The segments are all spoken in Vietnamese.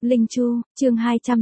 Linh Chu, chương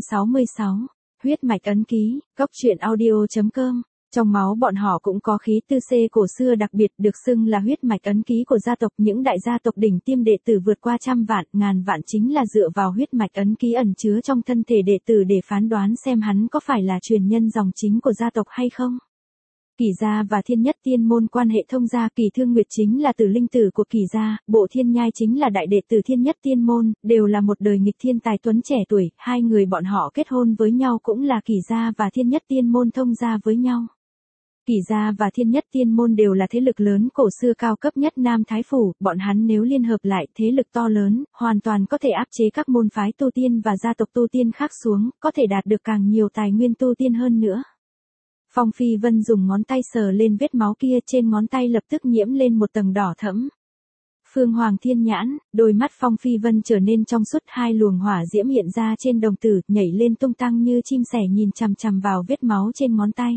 266, huyết mạch ấn ký, góc truyện audio.com. Trong máu bọn họ cũng có khí tư C cổ xưa đặc biệt được xưng là huyết mạch ấn ký của gia tộc. Những đại gia tộc đỉnh tiêm đệ tử vượt qua trăm vạn, ngàn vạn chính là dựa vào huyết mạch ấn ký ẩn chứa trong thân thể đệ tử để phán đoán xem hắn có phải là truyền nhân dòng chính của gia tộc hay không. Kỷ gia và Thiên Nhất Tiên môn quan hệ thông gia. Kỷ Thương Nguyệt chính là tử linh tử của Kỷ gia, Bộ Thiên Nhai chính là đại đệ tử Thiên Nhất Tiên môn, đều là một đời nghịch thiên tài tuấn trẻ tuổi. Hai người bọn họ kết hôn với nhau cũng là Kỷ gia và Thiên Nhất Tiên môn thông gia với nhau. Kỷ gia và Thiên Nhất Tiên môn đều là thế lực lớn cổ xưa cao cấp nhất Nam Thái Phủ, bọn hắn nếu liên hợp lại thế lực to lớn, hoàn toàn có thể áp chế các môn phái tu tiên và gia tộc tu tiên khác xuống, có thể đạt được càng nhiều tài nguyên tu tiên hơn nữa. Phong Phi Vân dùng ngón tay sờ lên vết máu kia, trên ngón tay lập tức nhiễm lên một tầng đỏ thẫm. Phương Hoàng Thiên Nhãn, đôi mắt Phong Phi Vân trở nên trong suốt, hai luồng hỏa diễm hiện ra trên đồng tử, nhảy lên tung tăng như chim sẻ nhìn chằm chằm vào vết máu trên ngón tay.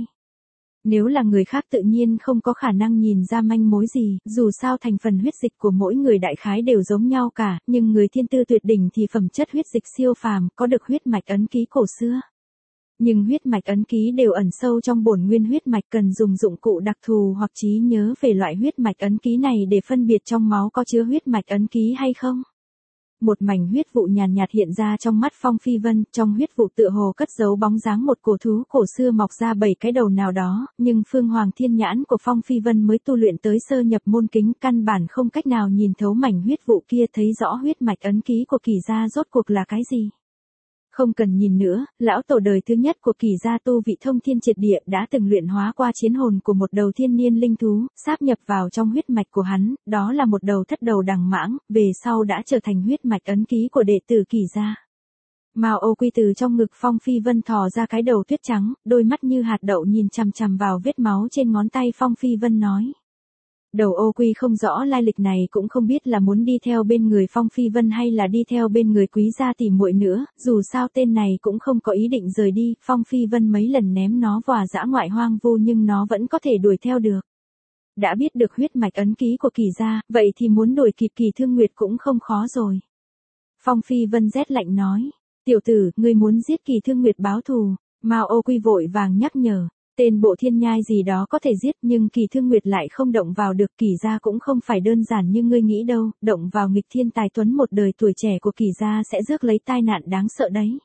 Nếu là người khác tự nhiên không có khả năng nhìn ra manh mối gì, dù sao thành phần huyết dịch của mỗi người đại khái đều giống nhau cả, nhưng người thiên tư tuyệt đỉnh thì phẩm chất huyết dịch siêu phàm, có được huyết mạch ấn ký cổ xưa. Nhưng huyết mạch ấn ký đều ẩn sâu trong bổn nguyên huyết mạch, cần dùng dụng cụ đặc thù hoặc trí nhớ về loại huyết mạch ấn ký này để phân biệt trong máu có chứa huyết mạch ấn ký hay không. Một mảnh huyết vụ nhàn nhạt hiện ra trong mắt Phong Phi Vân, trong huyết vụ tựa hồ cất giấu bóng dáng một cổ thú cổ xưa mọc ra 7 cái đầu nào đó, nhưng Phương Hoàng Thiên Nhãn của Phong Phi Vân mới tu luyện tới sơ nhập môn kính, căn bản không cách nào nhìn thấu mảnh huyết vụ kia, thấy rõ huyết mạch ấn ký của Kỷ gia rốt cuộc là cái gì. Không cần nhìn nữa, lão tổ đời thứ nhất của Kỷ gia tu vị thông thiên triệt địa, đã từng luyện hóa qua chiến hồn của một đầu thiên niên linh thú, sáp nhập vào trong huyết mạch của hắn, đó là một đầu thất đầu đằng mãng, về sau đã trở thành huyết mạch ấn ký của đệ tử Kỷ gia. Mao Ô Quy từ trong ngực Phong Phi Vân thò ra cái đầu tuyết trắng, đôi mắt như hạt đậu nhìn chằm chằm vào vết máu trên ngón tay Phong Phi Vân nói. Đầu Ô Quy không rõ lai lịch này cũng không biết là muốn đi theo bên người Phong Phi Vân hay là đi theo bên người Quý gia tỷ muội nữa, dù sao tên này cũng không có ý định rời đi, Phong Phi Vân mấy lần ném nó vào dã ngoại hoang vu nhưng nó vẫn có thể đuổi theo được. Đã biết được huyết mạch ấn ký của Kỷ gia, vậy thì muốn đuổi kịp Kỷ Thương Nguyệt cũng không khó rồi. Phong Phi Vân rét lạnh nói, tiểu tử, ngươi muốn giết Kỷ Thương Nguyệt báo thù. Mao Ô Quy vội vàng nhắc nhở. Tên Bộ Thiên Nhai gì đó có thể giết nhưng Kỷ Thương Nguyệt lại không động vào được. Kỷ gia cũng không phải đơn giản như ngươi nghĩ đâu, động vào nghịch thiên tài tuấn một đời tuổi trẻ của Kỷ gia sẽ rước lấy tai nạn đáng sợ đấy.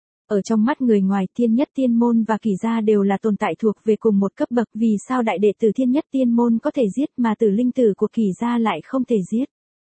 Ở trong mắt người ngoài, Thiên Nhất Tiên môn và Kỷ gia đều là tồn tại thuộc về cùng một cấp bậc, vì sao đại đệ tử Thiên Nhất Tiên môn có thể giết mà tử linh tử của Kỷ gia lại không thể giết?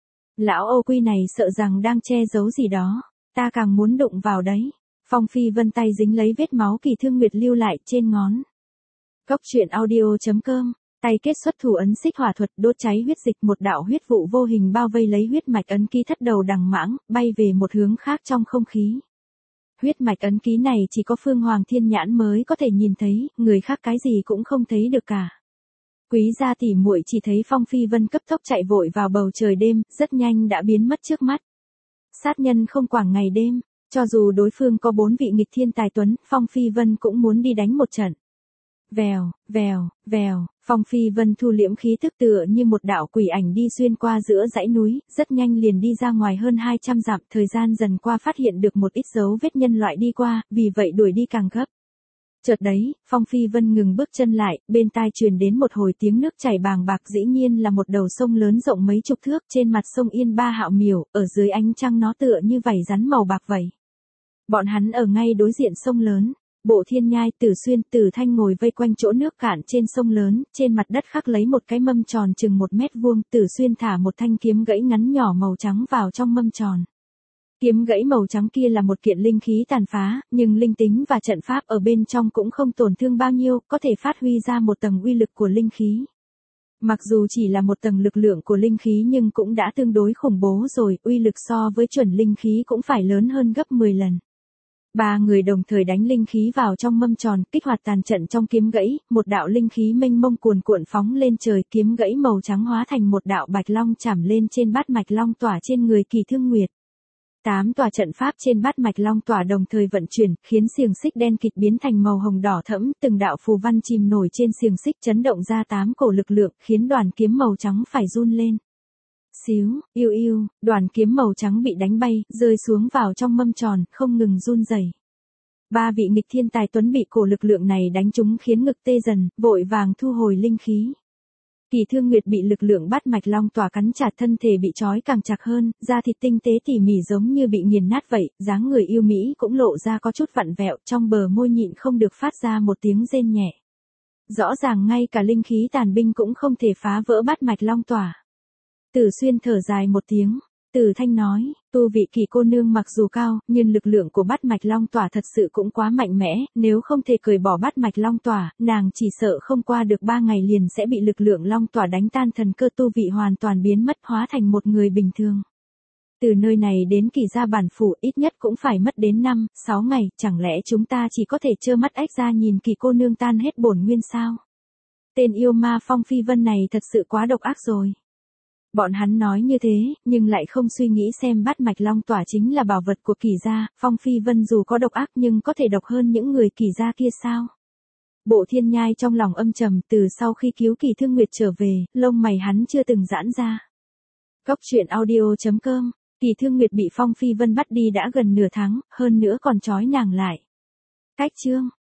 Lão Ô Quy này sợ rằng đang che giấu gì đó, ta càng muốn đụng vào đấy. Phong Phi Vân tay dính lấy vết máu Kỷ Thương Nguyệt lưu lại trên ngón. Góc truyện audio.com, tay kết xuất thủ ấn xích hỏa thuật, đốt cháy huyết dịch, một đạo huyết vụ vô hình bao vây lấy huyết mạch ấn ký thất đầu đằng mãng, bay về một hướng khác trong không khí. Huyết mạch ấn ký này chỉ có Phương Hoàng Thiên Nhãn mới có thể nhìn thấy, người khác cái gì cũng không thấy được cả. Quý gia tỷ muội chỉ thấy Phong Phi Vân cấp tốc chạy vội vào bầu trời đêm, rất nhanh đã biến mất trước mắt. Sát nhân không quản ngày đêm, cho dù đối phương có 4 vị nghịch thiên tài tuấn, Phong Phi Vân cũng muốn đi đánh một trận. Vèo, vèo, vèo, Phong Phi Vân thu liễm khí thức tựa như một đạo quỷ ảnh đi xuyên qua giữa dãy núi, rất nhanh liền đi ra ngoài hơn 200 dặm, thời gian dần qua phát hiện được một ít dấu vết nhân loại đi qua, vì vậy đuổi đi càng gấp. Chợt đấy, Phong Phi Vân ngừng bước chân lại, bên tai truyền đến một hồi tiếng nước chảy bàng bạc, dĩ nhiên là một đầu sông lớn rộng mấy chục thước, trên mặt sông yên ba hạo miểu, ở dưới ánh trăng nó tựa như vảy rắn màu bạc vậy. Bọn hắn ở ngay đối diện sông lớn. Bộ Thiên Nhai, Tử Xuyên, Tử Thanh ngồi vây quanh chỗ nước cạn trên sông lớn, trên mặt đất khắc lấy một cái mâm tròn chừng 1 mét vuông, Tử Xuyên thả một thanh kiếm gãy ngắn nhỏ màu trắng vào trong mâm tròn. Kiếm gãy màu trắng kia là một kiện linh khí tàn phá, nhưng linh tính và trận pháp ở bên trong cũng không tổn thương bao nhiêu, có thể phát huy ra một tầng uy lực của linh khí. Mặc dù chỉ là một tầng lực lượng của linh khí nhưng cũng đã tương đối khủng bố rồi, uy lực so với chuẩn linh khí cũng phải lớn hơn gấp 10 lần. 3 người đồng thời đánh linh khí vào trong mâm tròn, kích hoạt tàn trận trong kiếm gãy, một đạo linh khí mênh mông cuồn cuộn phóng lên trời, kiếm gãy màu trắng hóa thành một đạo bạch long chảm lên trên bát mạch long tỏa trên người Kỷ Thương Nguyệt. 8 tòa trận pháp trên bát mạch long tỏa đồng thời vận chuyển, khiến xiềng xích đen kịt biến thành màu hồng đỏ thẫm, từng đạo phù văn chìm nổi trên xiềng xích chấn động ra 8 cổ lực lượng, khiến đoàn kiếm màu trắng phải run lên. Xíu, yêu yêu, đoàn kiếm màu trắng bị đánh bay, rơi xuống vào trong mâm tròn, không ngừng run rẩy. Ba vị nghịch thiên tài tuấn bị cổ lực lượng này đánh trúng khiến ngực tê dần, vội vàng thu hồi linh khí. Kỳ Thương Nguyệt bị lực lượng bát mạch long tỏa cắn chặt, thân thể bị trói càng chặt hơn, da thịt tinh tế tỉ mỉ giống như bị nghiền nát vậy, dáng người yêu mỹ cũng lộ ra có chút vặn vẹo, trong bờ môi nhịn không được phát ra một tiếng rên nhẹ. Rõ ràng ngay cả linh khí tàn binh cũng không thể phá vỡ bát mạch long tỏa. Tử Xuyên thở dài một tiếng. Tử Thanh nói, tu vị Kỳ cô nương mặc dù cao, nhưng lực lượng của bát mạch long tỏa thật sự cũng quá mạnh mẽ, nếu không thể cởi bỏ bát mạch long tỏa, nàng chỉ sợ không qua được 3 ngày liền sẽ bị lực lượng long tỏa đánh tan, thần cơ tu vị hoàn toàn biến mất, hóa thành một người bình thường. Từ nơi này đến Kỳ gia bản phủ ít nhất cũng phải mất đến 5-6 ngày, chẳng lẽ chúng ta chỉ có thể trơ mắt ếch ra nhìn Kỳ cô nương tan hết bổn nguyên sao? Tên yêu ma Phong Phi Vân này thật sự quá độc ác rồi. Bọn hắn nói như thế, nhưng lại không suy nghĩ xem bát mạch long tỏa chính là bảo vật của Kỳ gia, Phong Phi Vân dù có độc ác nhưng có thể độc hơn những người Kỳ gia kia sao? Bộ Thiên Nhai trong lòng âm trầm, từ sau khi cứu Kỳ Thương Nguyệt trở về, lông mày hắn chưa từng giãn ra. Cốc truyện audio.com, Kỳ Thương Nguyệt bị Phong Phi Vân bắt đi đã gần nửa tháng, hơn nữa còn trói nàng lại. Cách chương